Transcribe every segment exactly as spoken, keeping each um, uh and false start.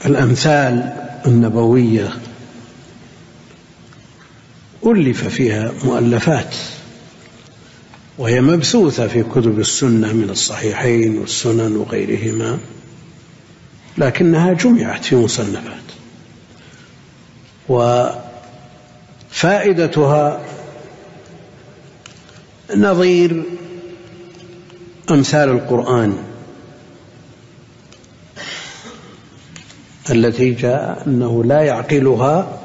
الأمثال النبوية ألف فيها مؤلفات، وهي مبثوثة في كتب السنة من الصحيحين والسنن وغيرهما، لكنها جمعت في مصنفات. وفائدتها نظير أمثال القرآن التي جاء أنه لا يعقلها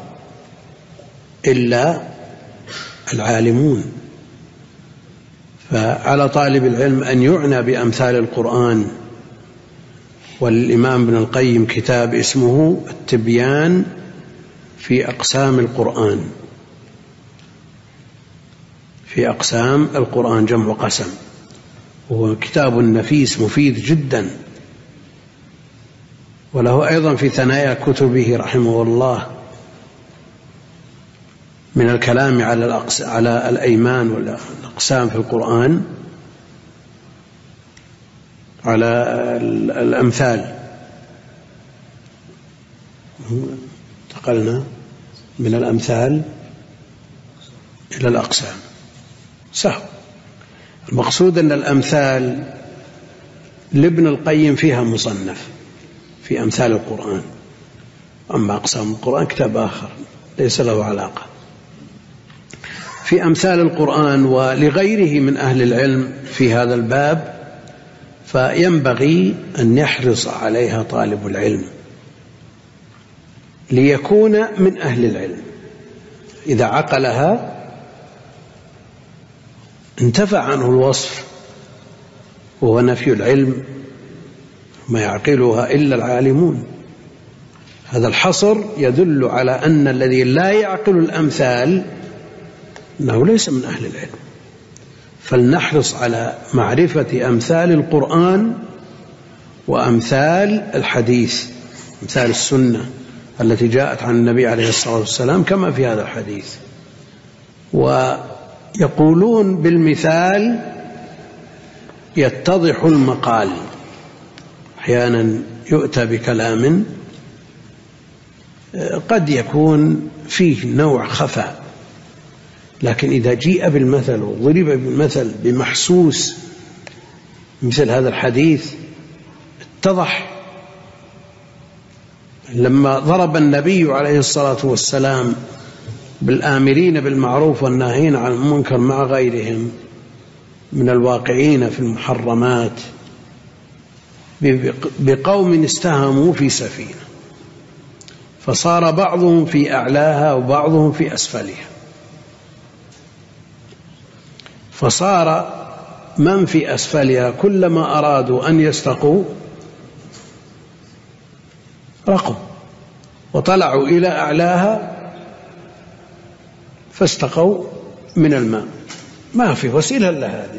إلا العالمون، فعلى طالب العلم أن يعنى بأمثال القرآن. والإمام ابن القيم كتاب اسمه التبيان في أقسام القرآن، في أقسام القرآن جمع قسم، وهو كتاب نفيس مفيد جدا. وله أيضا في ثنايا كتبه رحمه الله من الكلام على على الأيمان والأقسام في القرآن على الأمثال. انتقلنا من الأمثال إلى الأقسام، سهو. المقصود أن الأمثال لابن القيم فيها مصنف في أمثال القرآن، أما أقسام القرآن كتاب آخر ليس له علاقة. في أمثال القرآن ولغيره من أهل العلم في هذا الباب، فينبغي أن يحرص عليها طالب العلم ليكون من أهل العلم. إذا عقلها انتفع عنه الوصف، وهو نفي العلم، ما يعقلها إلا العالمون. هذا الحصر يدل على أن الذي لا يعقل الأمثال أنه ليس من أهل العلم. فلنحرص على معرفة أمثال القرآن وأمثال الحديث، أمثال السنة التي جاءت عن النبي عليه الصلاة والسلام كما في هذا الحديث. ويقولون بالمثال يتضح المقال. أحيانا يؤتى بكلام قد يكون فيه نوع خفاء، لكن إذا جيء بالمثل وضرب بالمثل بمحسوس مثل هذا الحديث اتضح. لما ضرب النبي عليه الصلاة والسلام بالآمرين بالمعروف والناهين عن المنكر مع غيرهم من الواقعين في المحرمات بقوم استهموا في سفينة، فصار بعضهم في أعلاها وبعضهم في أسفلها، فصار من في أسفلها كلما أرادوا أن يستقوا رقوا، وطلعوا إلى أعلاها فاستقوا من الماء، ما في وسيلة إلا هذه.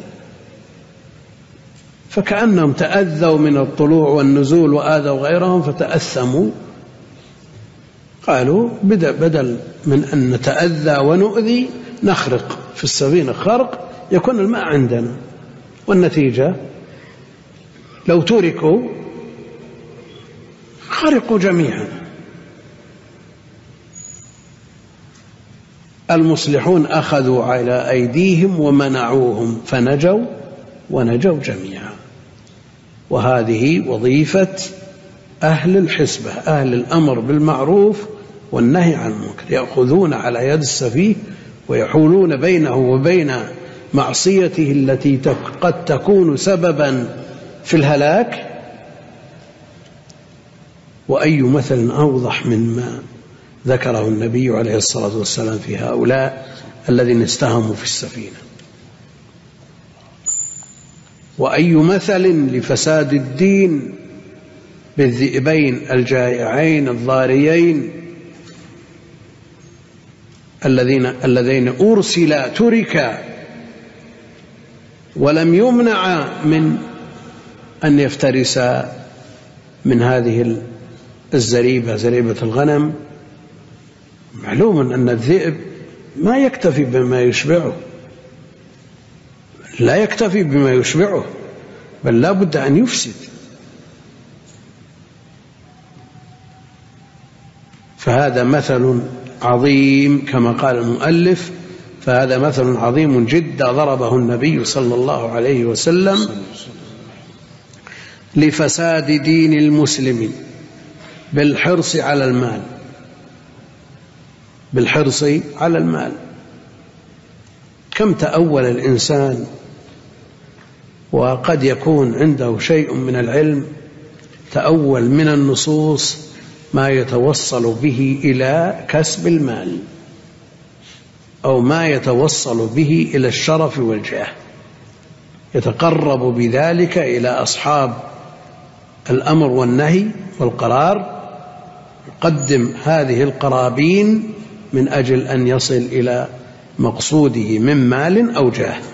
فكأنهم تأذوا من الطلوع والنزول وآذوا غيرهم فتأثموا، قالوا بدل من أن نتأذى ونؤذي نخرق في السفينة خرق يكون الماء عندنا. والنتيجة لو تركوا خرقوا جميعا. المصلحون أخذوا على أيديهم ومنعوهم فنجوا ونجوا جميعا. وهذه وظيفة أهل الحسبة، أهل الأمر بالمعروف والنهي عن المنكر، يأخذون على يد السفيه ويحولون بينه وبين معصيته التي قد تكون سببا في الهلاك. وأي مثل أوضح مما ذكره النبي عليه الصلاة والسلام في هؤلاء الذين استهموا في السفينة. وأي مثل لفساد الدين بالذئبين الجائعين الضاريين الذين الذين أرسلا تركا ولم يمنع من أن يفترسا من هذه الزريبة، زريبة الغنم. معلوم أن الذئب ما يكتفي بما يشبعه، لا يكتفي بما يشبعه، بل لا بد أن يفسد. فهذا مثل عظيم كما قال المؤلف، فهذا مثل عظيم جدا ضربه النبي صلى الله عليه وسلم لفساد دين المسلم بالحرص على المال، بالحرص على المال. كم تأول الإنسان وقد يكون عنده شيء من العلم، تأول من النصوص ما يتوصل به إلى كسب المال أو ما يتوصل به إلى الشرف والجاه، يتقرب بذلك إلى أصحاب الأمر والنهي والقرار، يقدم هذه القرابين من أجل أن يصل إلى مقصوده من مال أو جاه.